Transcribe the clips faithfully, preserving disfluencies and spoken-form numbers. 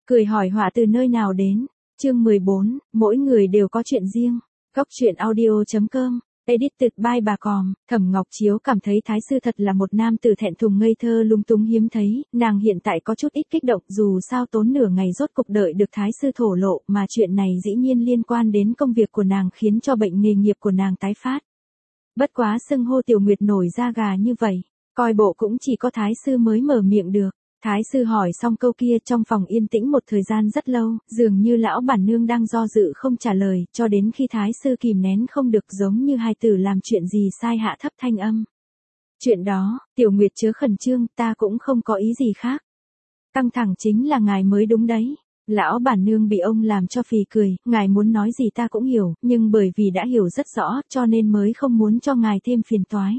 Cười hỏi họa từ nơi nào đến. Chương mười bốn, mỗi người đều có chuyện riêng. Góc truyện audio chấm com. Edited by bà Còm. Thẩm Ngọc Chiếu cảm thấy Thái sư thật là một nam tử thẹn thùng ngây thơ lung tung hiếm thấy, nàng hiện tại có chút ít kích động, dù sao tốn nửa ngày rốt cục đợi được Thái sư thổ lộ, mà chuyện này dĩ nhiên liên quan đến công việc của nàng khiến cho bệnh nghề nghiệp của nàng tái phát. Bất quá xưng hô Tiểu Nguyệt nổi da gà như vậy, coi bộ cũng chỉ có Thái sư mới mở miệng được. Thái sư hỏi xong câu kia, trong phòng yên tĩnh một thời gian rất lâu, dường như lão bản nương đang do dự không trả lời, cho đến khi Thái sư kìm nén không được giống như hài tử làm chuyện gì sai hạ thấp thanh âm. Chuyện đó, Tiểu Nguyệt chớ khẩn trương, ta cũng không có ý gì khác. Căng thẳng chính là ngài mới đúng đấy. Lão bản nương bị ông làm cho phì cười, ngài muốn nói gì ta cũng hiểu, nhưng bởi vì đã hiểu rất rõ, cho nên mới không muốn cho ngài thêm phiền toái.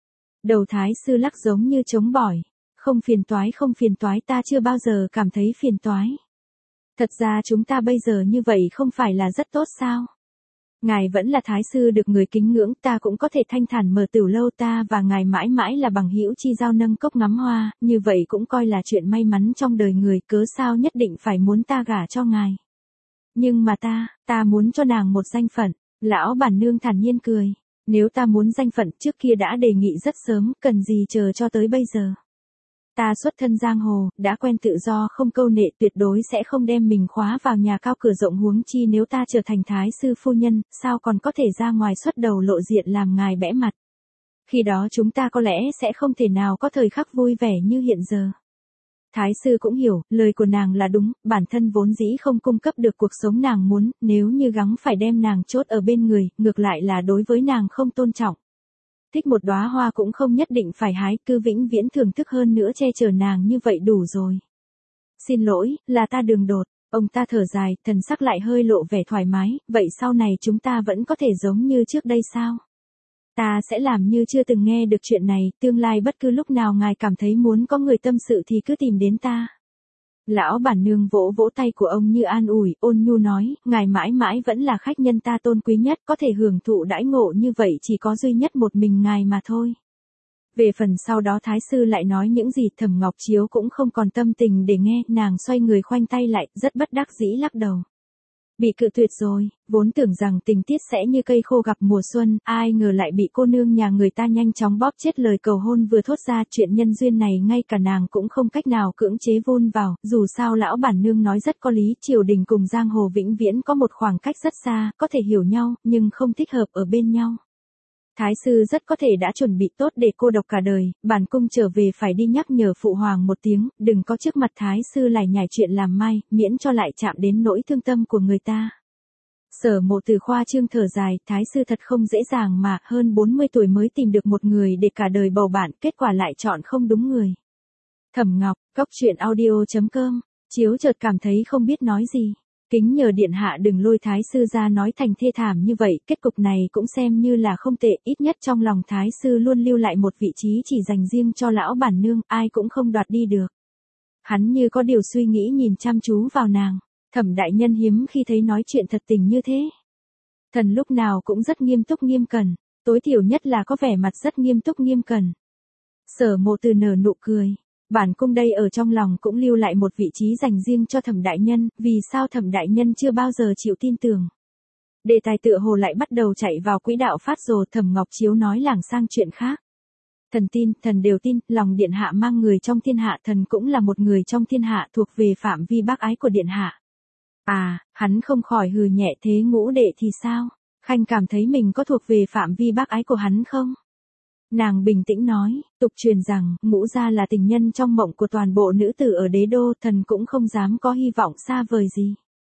Đầu Thái sư lắc giống như trống bỏi. Không phiền toái không phiền toái, ta chưa bao giờ cảm thấy phiền toái. Thật ra chúng ta bây giờ như vậy không phải là rất tốt sao? Ngài vẫn là Thái sư được người kính ngưỡng, ta cũng có thể thanh thản mở tửu lâu, ta và ngài mãi mãi là bằng hữu chi giao nâng cốc ngắm hoa, như vậy cũng coi là chuyện may mắn trong đời người, cớ sao nhất định phải muốn ta gả cho ngài. Nhưng mà ta, ta muốn cho nàng một danh phận. Lão bản nương thản nhiên cười. Nếu ta muốn danh phận trước kia đã đề nghị rất sớm, cần gì chờ cho tới bây giờ. Ta xuất thân giang hồ, đã quen tự do không câu nệ, tuyệt đối sẽ không đem mình khóa vào nhà cao cửa rộng, huống chi nếu ta trở thành Thái sư phu nhân, sao còn có thể ra ngoài xuất đầu lộ diện làm ngài bẽ mặt. Khi đó chúng ta có lẽ sẽ không thể nào có thời khắc vui vẻ như hiện giờ. Thái sư cũng hiểu, lời của nàng là đúng, bản thân vốn dĩ không cung cấp được cuộc sống nàng muốn, nếu như gắng phải đem nàng chốt ở bên người, ngược lại là đối với nàng không tôn trọng. Thích một đóa hoa cũng không nhất định phải hái, cứ vĩnh viễn thưởng thức hơn nữa che chở nàng như vậy đủ rồi. Xin lỗi, là ta đường đột. Ông ta thở dài, thần sắc lại hơi lộ vẻ thoải mái, vậy sau này chúng ta vẫn có thể giống như trước đây sao? Ta sẽ làm như chưa từng nghe được chuyện này, tương lai bất cứ lúc nào ngài cảm thấy muốn có người tâm sự thì cứ tìm đến ta. Lão bản nương vỗ vỗ tay của ông như an ủi, ôn nhu nói, ngài mãi mãi vẫn là khách nhân ta tôn quý nhất, có thể hưởng thụ đãi ngộ như vậy chỉ có duy nhất một mình ngài mà thôi. Về phần sau đó Thái sư lại nói những gì, Thẩm Ngọc Chiếu cũng không còn tâm tình để nghe, nàng xoay người khoanh tay lại, rất bất đắc dĩ lắc đầu. Bị cự tuyệt rồi, vốn tưởng rằng tình tiết sẽ như cây khô gặp mùa xuân, ai ngờ lại bị cô nương nhà người ta nhanh chóng bóp chết, lời cầu hôn vừa thốt ra, chuyện nhân duyên này ngay cả nàng cũng không cách nào cưỡng chế vun vào, dù sao lão bản nương nói rất có lý, triều đình cùng giang hồ vĩnh viễn có một khoảng cách rất xa, có thể hiểu nhau, nhưng không thích hợp ở bên nhau. Thái sư rất có thể đã chuẩn bị tốt để cô độc cả đời, bản cung trở về phải đi nhắc nhở phụ hoàng một tiếng, đừng có trước mặt Thái sư lải nhải chuyện làm mai, miễn cho lại chạm đến nỗi thương tâm của người ta. Sở Mộ Từ khoa trương thở dài, Thái sư thật không dễ dàng mà, hơn bốn mươi tuổi mới tìm được một người để cả đời bầu bạn, kết quả lại chọn không đúng người. Thẩm Ngọc, góc truyện audio chấm com, Chiếu chợt cảm thấy không biết nói gì. Kính nhờ điện hạ đừng lôi Thái sư ra nói thành thê thảm như vậy, kết cục này cũng xem như là không tệ, ít nhất trong lòng Thái sư luôn lưu lại một vị trí chỉ dành riêng cho lão bản nương, ai cũng không đoạt đi được. Hắn như có điều suy nghĩ nhìn chăm chú vào nàng, Thẩm đại nhân hiếm khi thấy nói chuyện thật tình như thế. Thần lúc nào cũng rất nghiêm túc nghiêm cẩn, tối thiểu nhất là có vẻ mặt rất nghiêm túc nghiêm cẩn. Sở Mộ Từ nở nụ cười. Bản cung đây ở trong lòng cũng lưu lại một vị trí dành riêng cho Thẩm đại nhân, vì sao Thẩm đại nhân chưa bao giờ chịu tin tưởng. Đề tài tựa hồ lại bắt đầu chạy vào quỹ đạo phát rồ, Thẩm Ngọc Chiếu nói lảng sang chuyện khác. Thần tin, thần đều tin, lòng điện hạ mang người trong thiên hạ, thần cũng là một người trong thiên hạ, thuộc về phạm vi bác ái của điện hạ. À, hắn không khỏi hừ nhẹ, thế Ngũ đệ thì sao? Khanh cảm thấy mình có thuộc về phạm vi bác ái của hắn không? Nàng bình tĩnh nói, tục truyền rằng, Ngũ gia là tình nhân trong mộng của toàn bộ nữ tử ở đế đô, thần cũng không dám có hy vọng xa vời gì.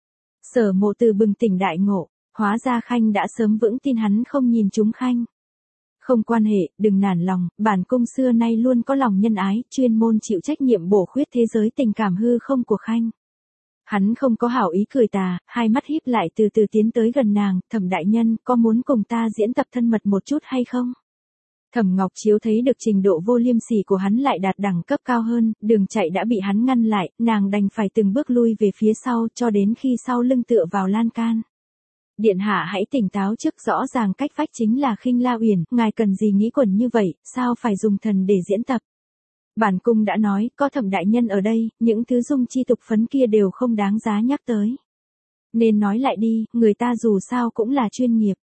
Sở Mộ Từ bừng tỉnh đại ngộ, hóa ra Khanh đã sớm vững tin hắn không nhìn trúng Khanh. Không quan hệ, đừng nản lòng, bản cung xưa nay luôn có lòng nhân ái, chuyên môn chịu trách nhiệm bổ khuyết thế giới tình cảm hư không của Khanh. Hắn không có hảo ý cười tà, hai mắt híp lại từ từ tiến tới gần nàng, Thẩm đại nhân, có muốn cùng ta diễn tập thân mật một chút hay không? Thẩm Ngọc Chiếu thấy được trình độ vô liêm sỉ của hắn lại đạt đẳng cấp cao hơn, đường chạy đã bị hắn ngăn lại, nàng đành phải từng bước lui về phía sau cho đến khi sau lưng tựa vào lan can. Điện hạ hãy tỉnh táo trước, rõ ràng cách vách chính là Khinh La Uyển, ngài cần gì nghĩ quẩn như vậy, sao phải dùng thần để diễn tập. Bản cung đã nói, có Thẩm đại nhân ở đây, những thứ dung chi tục phấn kia đều không đáng giá nhắc tới. Nên nói lại đi, người ta dù sao cũng là chuyên nghiệp.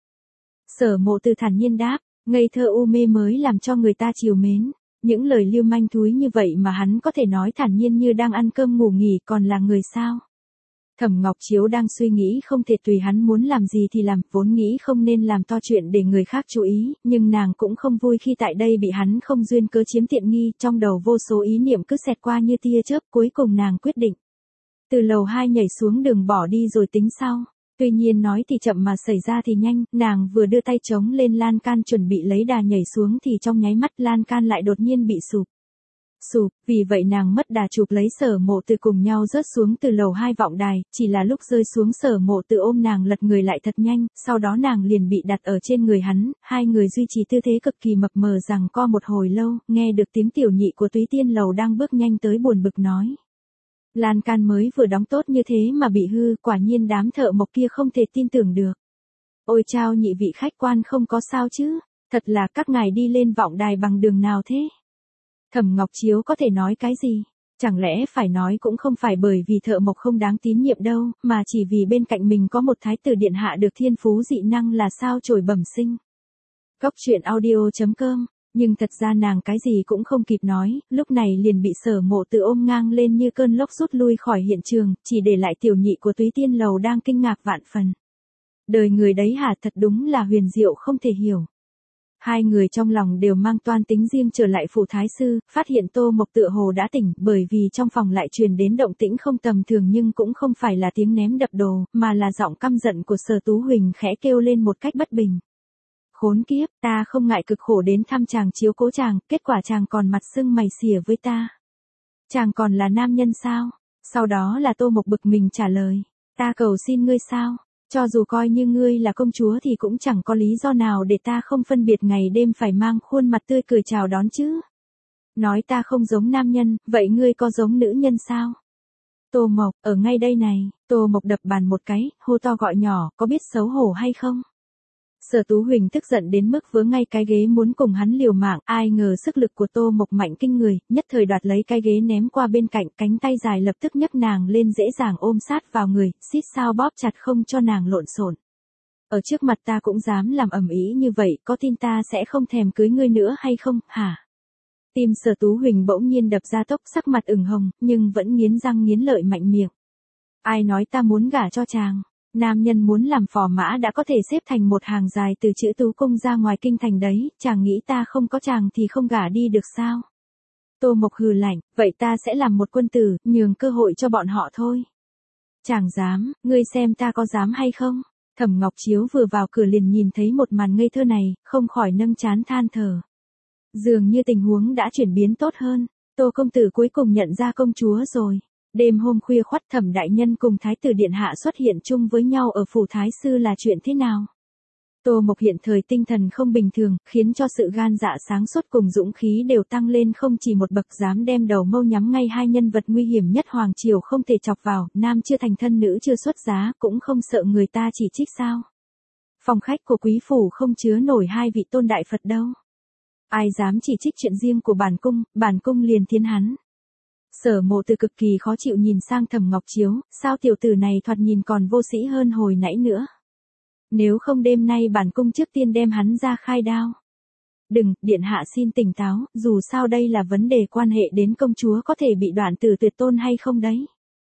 Sở Mộ Từ thản nhiên đáp, ngây thơ u mê mới làm cho người ta chiều mến. Những lời lưu manh thúi như vậy mà hắn có thể nói thản nhiên như đang ăn cơm ngủ nghỉ, còn là người sao? Thẩm Ngọc Chiếu đang suy nghĩ không thể tùy hắn muốn làm gì thì làm, vốn nghĩ không nên làm to chuyện để người khác chú ý, nhưng nàng cũng không vui khi tại đây bị hắn không duyên cớ chiếm tiện nghi, trong đầu vô số ý niệm cứ xẹt qua như tia chớp, cuối cùng nàng quyết định. Từ lầu hai nhảy xuống đường bỏ đi rồi tính sau. Tuy nhiên nói thì chậm mà xảy ra thì nhanh, nàng vừa đưa tay chống lên lan can chuẩn bị lấy đà nhảy xuống thì trong nháy mắt lan can lại đột nhiên bị sụp. Sụp, vì vậy nàng mất đà chụp lấy Sở Mộ Từ cùng nhau rớt xuống từ lầu hai vọng đài, chỉ là lúc rơi xuống Sở Mộ Từ ôm nàng lật người lại thật nhanh, sau đó nàng liền bị đặt ở trên người hắn, hai người duy trì tư thế cực kỳ mập mờ rằng co một hồi lâu, nghe được tiếng tiểu nhị của Túy Tiên lầu đang bước nhanh tới buồn bực nói. Lan can mới vừa đóng tốt như thế mà bị hư, quả nhiên đám thợ mộc kia không thể tin tưởng được. Ôi chao, nhị vị khách quan không có sao chứ, thật là các ngài đi lên vọng đài bằng đường nào thế? Thẩm Ngọc Chiếu có thể nói cái gì? Chẳng lẽ phải nói cũng không phải bởi vì thợ mộc không đáng tín nhiệm đâu, mà chỉ vì bên cạnh mình có một thái tử điện hạ được thiên phú dị năng là sao chổi bẩm sinh. Cốc truyện audio chấm com. Nhưng thật ra nàng cái gì cũng không kịp nói, lúc này liền bị Sở Mộ Từ ôm ngang lên như cơn lốc rút lui khỏi hiện trường, chỉ để lại tiểu nhị của Túy Tiên lầu đang kinh ngạc vạn phần. Đời người đấy hả, thật đúng là huyền diệu không thể hiểu. Hai người trong lòng đều mang toan tính riêng trở lại phủ thái sư, phát hiện Tô Mộc tựa hồ đã tỉnh, bởi vì trong phòng lại truyền đến động tĩnh không tầm thường nhưng cũng không phải là tiếng ném đập đồ, mà là giọng căm giận của Sở Tú Huỳnh khẽ kêu lên một cách bất bình. Khốn kiếp, ta không ngại cực khổ đến thăm chàng chiếu cố chàng, kết quả chàng còn mặt sưng mày xỉa với ta. Chàng còn là nam nhân sao? Sau đó là Tô Mộc bực mình trả lời, ta cầu xin ngươi sao? Cho dù coi như ngươi là công chúa thì cũng chẳng có lý do nào để ta không phân biệt ngày đêm phải mang khuôn mặt tươi cười chào đón chứ. Nói ta không giống nam nhân, vậy ngươi có giống nữ nhân sao? Tô Mộc, ở ngay đây này, Tô Mộc đập bàn một cái, hô to gọi nhỏ, có biết xấu hổ hay không? Sở Tú Huỳnh tức giận đến mức vớ ngay cái ghế muốn cùng hắn liều mạng, ai ngờ sức lực của Tô Mộc mạnh kinh người, nhất thời đoạt lấy cái ghế ném qua bên cạnh, cánh tay dài lập tức nhấc nàng lên dễ dàng ôm sát vào người, xít sao bóp chặt không cho nàng lộn xộn. Ở trước mặt ta cũng dám làm ầm ĩ như vậy, có tin ta sẽ không thèm cưới ngươi nữa hay không, hả? Tim Sở Tú Huỳnh bỗng nhiên đập ra tốc, sắc mặt ửng hồng, nhưng vẫn nghiến răng nghiến lợi mạnh miệng. Ai nói ta muốn gả cho chàng? Nam nhân muốn làm phò mã đã có thể xếp thành một hàng dài từ chữ Tú Cung ra ngoài kinh thành đấy, chàng nghĩ ta không có chàng thì không gả đi được sao? Tô Mộc hừ lạnh, vậy ta sẽ làm một quân tử, nhường cơ hội cho bọn họ thôi. Chàng dám, ngươi xem ta có dám hay không? Thẩm Ngọc Chiếu vừa vào cửa liền nhìn thấy một màn ngây thơ này, không khỏi nâng trán than thở. Dường như tình huống đã chuyển biến tốt hơn, Tô công tử cuối cùng nhận ra công chúa rồi. Đêm hôm khuya khoắt Thẩm đại nhân cùng thái tử điện hạ xuất hiện chung với nhau ở phủ thái sư là chuyện thế nào? Tô Mộc hiện thời tinh thần không bình thường, khiến cho sự gan dạ sáng suốt cùng dũng khí đều tăng lên không chỉ một bậc, dám đem đầu mâu nhắm ngay hai nhân vật nguy hiểm nhất hoàng triều không thể chọc vào, nam chưa thành thân nữ chưa xuất giá, cũng không sợ người ta chỉ trích sao? Phòng khách của quý phủ không chứa nổi hai vị tôn đại Phật đâu. Ai dám chỉ trích chuyện riêng của bản cung, bản cung liền thiến hắn. Sở Mộ Từ cực kỳ khó chịu nhìn sang Thẩm Ngọc Chiếu, sao tiểu tử này thoạt nhìn còn vô sĩ hơn hồi nãy nữa. Nếu không đêm nay bản cung trước tiên đem hắn ra khai đao. Đừng, điện hạ xin tỉnh táo, dù sao đây là vấn đề quan hệ đến công chúa có thể bị đoạn tử tuyệt tôn hay không đấy.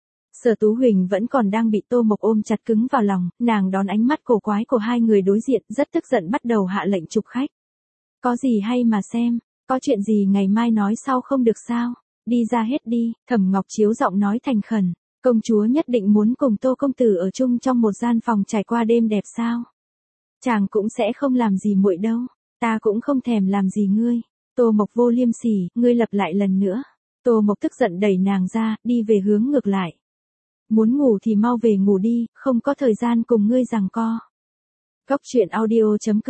Sở Tú Huỳnh vẫn còn đang bị Tô Mộc ôm chặt cứng vào lòng, nàng đón ánh mắt cổ quái của hai người đối diện, rất tức giận bắt đầu hạ lệnh trục khách. Có gì hay mà xem, có chuyện gì ngày mai nói sau không được sao? Đi ra hết đi, Thẩm Ngọc Chiếu giọng nói thành khẩn, công chúa nhất định muốn cùng Tô công tử ở chung trong một gian phòng trải qua đêm đẹp sao? Chàng cũng sẽ không làm gì muội đâu, ta cũng không thèm làm gì ngươi. Tô Mộc vô liêm sỉ, ngươi lặp lại lần nữa. Tô Mộc tức giận đẩy nàng ra, đi về hướng ngược lại. Muốn ngủ thì mau về ngủ đi, không có thời gian cùng ngươi giằng co. Cốc truyện audio chấm com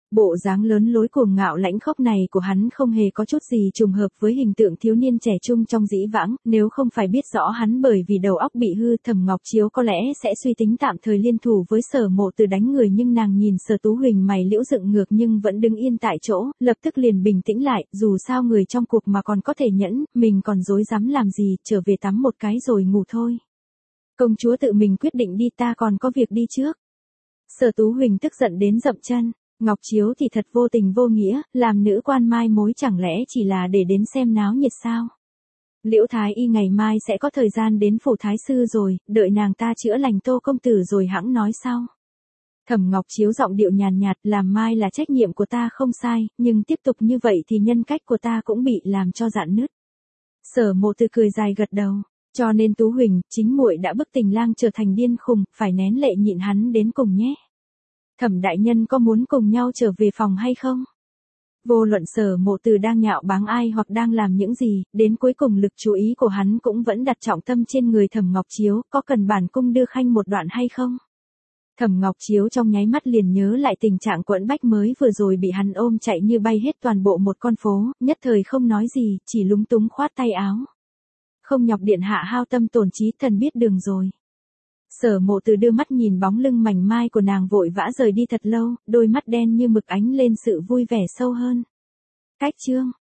Bộ dáng lớn lối cuồng ngạo lãnh khốc này của hắn không hề có chút gì trùng hợp với hình tượng thiếu niên trẻ trung trong dĩ vãng, nếu không phải biết rõ hắn bởi vì đầu óc bị hư, Thẩm Ngọc Chiếu có lẽ sẽ suy tính tạm thời liên thủ với Sở Mộ Từ đánh người, nhưng nàng nhìn Sở Tú Huỳnh mày liễu dựng ngược nhưng vẫn đứng yên tại chỗ, lập tức liền bình tĩnh lại, dù sao người trong cuộc mà còn có thể nhẫn, mình còn dối dám làm gì, trở về tắm một cái rồi ngủ thôi. Công chúa tự mình quyết định đi, ta còn có việc đi trước. Sở Tú Huỳnh tức giận đến dậm chân. Ngọc Chiếu thì thật vô tình vô nghĩa, làm nữ quan mai mối chẳng lẽ chỉ là để đến xem náo nhiệt sao? Liễu Thái Y ngày mai sẽ có thời gian đến phủ Thái Sư rồi, đợi nàng ta chữa lành Tô công tử rồi hẵng nói sau. Thẩm Ngọc Chiếu giọng điệu nhàn nhạt, làm mai là trách nhiệm của ta không sai, nhưng tiếp tục như vậy thì nhân cách của ta cũng bị làm cho rạn nứt. Sở Mộ Từ cười dài gật đầu, cho nên Tú Huỳnh, chính muội đã bức Tình Lang trở thành điên khùng, phải nén lệ nhịn hắn đến cùng nhé. Thẩm đại nhân có muốn cùng nhau trở về phòng hay không? Vô luận Sở Mộ Từ đang nhạo báng ai hoặc đang làm những gì, đến cuối cùng lực chú ý của hắn cũng vẫn đặt trọng tâm trên người Thẩm Ngọc Chiếu, có cần bản cung đưa khanh một đoạn hay không? Thẩm Ngọc Chiếu trong nháy mắt liền nhớ lại tình trạng quẫn bách mới vừa rồi bị hắn ôm chạy như bay hết toàn bộ một con phố, nhất thời không nói gì, chỉ lúng túng khoát tay áo. Không nhọc điện hạ hao tâm tổn trí, thần biết đường rồi. Sở Mộ Từ đưa mắt nhìn bóng lưng mảnh mai của nàng vội vã rời đi thật lâu, đôi mắt đen như mực ánh lên sự vui vẻ sâu hơn. Cách chương